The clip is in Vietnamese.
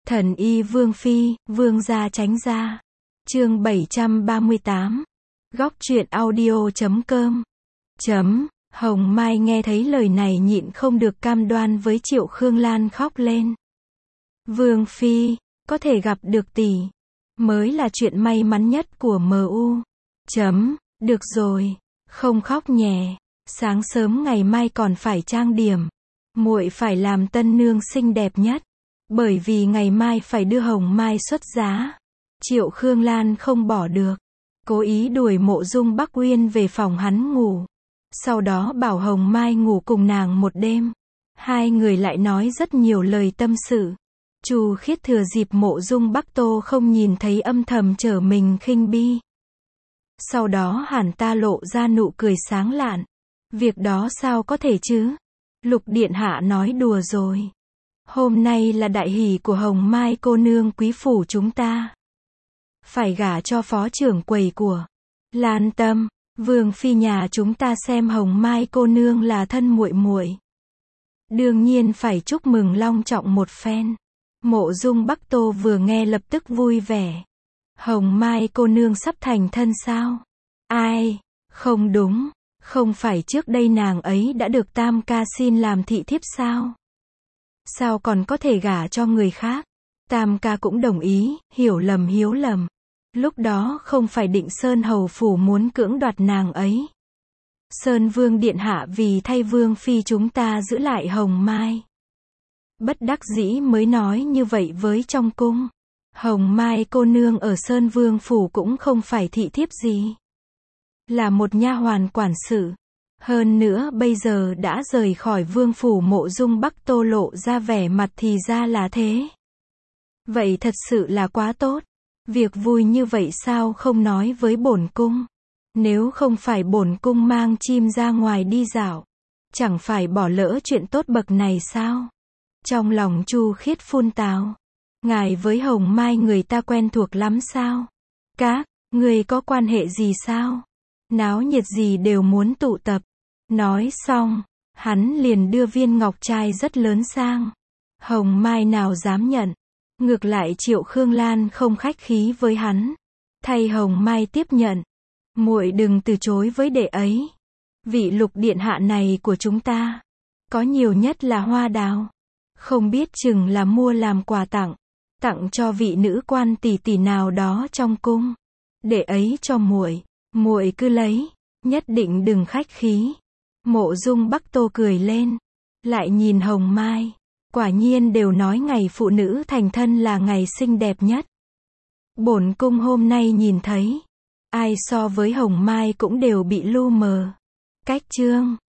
Thần y Vương Phi, Vương gia tránh ra. Chương 738. Góc truyện audio.com. Hồng Mai nghe thấy lời này nhịn không được cam đoan với Triệu Khương Lan khóc lên. Vương Phi, có thể gặp được tỷ, mới là chuyện may mắn nhất của MU. Được rồi, không khóc nhè, sáng sớm ngày mai còn phải trang điểm. Muội phải làm tân nương xinh đẹp nhất, bởi vì ngày mai phải đưa Hồng Mai xuất giá. Triệu Khương Lan không bỏ được, cố ý đuổi Mộ Dung Bắc Uyên về phòng hắn ngủ. Sau đó bảo Hồng Mai ngủ cùng nàng một đêm. Hai người lại nói rất nhiều lời tâm sự. Chu Khiết thừa dịp Mộ Dung Bắc Tô không nhìn thấy âm thầm trở mình khinh bi. Sau đó hẳn ta lộ ra nụ cười sáng lạn. Việc đó sao có thể chứ? Lục điện hạ nói đùa rồi. Hôm nay là đại hỷ của Hồng Mai cô nương quý phủ chúng ta. Phải gả cho phó trưởng quầy của Lan Tâm. Vương Phi nhà chúng ta xem Hồng Mai cô nương là thân muội muội, đương nhiên phải chúc mừng long trọng một phen. Mộ Dung Bắc Tô vừa nghe lập tức vui vẻ. Hồng Mai cô nương sắp thành thân sao? Ai? Không đúng, không phải trước đây nàng ấy đã được Tam ca xin làm thị thiếp sao? Sao còn có thể gả cho người khác? Tam ca cũng đồng ý, hiểu lầm. Lúc đó không phải Định Sơn hầu phủ muốn cưỡng đoạt nàng ấy. Sơn Vương điện hạ vì thay Vương Phi chúng ta giữ lại Hồng Mai, bất đắc dĩ mới nói như vậy với trong cung. Hồng Mai cô nương ở Sơn Vương phủ cũng không phải thị thiếp gì, là một nha hoàn quản sự. Hơn nữa bây giờ đã rời khỏi vương phủ. Mộ Dung Bắc Tô lộ ra vẻ mặt thì ra là thế. Vậy thật sự là quá tốt. Việc vui như vậy sao không nói với bổn cung? Nếu không phải bổn cung mang chim ra ngoài đi dạo, chẳng phải bỏ lỡ chuyện tốt bậc này sao? Trong lòng Chu Khiết phun tào. Ngài với Hồng Mai người ta quen thuộc lắm sao? Các người có quan hệ gì sao? Náo nhiệt gì đều muốn tụ tập. Nói xong, hắn liền đưa viên ngọc trai rất lớn sang. Hồng Mai nào dám nhận. Ngược lại Triệu Khương Lan không khách khí với hắn, thay Hồng Mai tiếp nhận. Muội đừng từ chối với đệ ấy. Vị lục điện hạ này của chúng ta, có nhiều nhất là hoa đào, không biết chừng là mua làm quà tặng cho vị nữ quan tỷ tỷ nào đó trong cung. Đệ ấy cho muội, muội cứ lấy, nhất định đừng khách khí. Mộ Dung Bắc Tô cười lên, lại nhìn Hồng Mai. Quả nhiên đều nói ngày phụ nữ thành thân là ngày xinh đẹp nhất. Bổn cung hôm nay nhìn thấy, ai so với Hồng Mai cũng đều bị lu mờ. Cách chương